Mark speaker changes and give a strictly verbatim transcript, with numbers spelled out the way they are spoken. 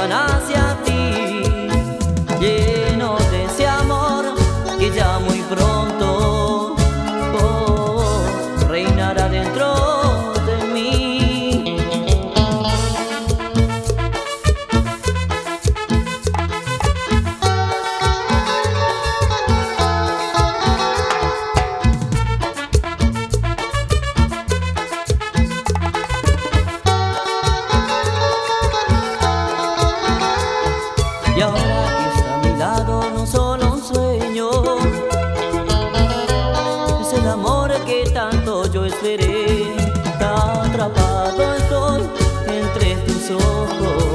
Speaker 1: llevan hacia ti, lleno de ese amor que ya muy pronto oh, reinará dentro de mí. Y ahora que está a mi lado no solo un sueño, es el amor que tanto yo esperé. Atrapado estoy entre tus ojos,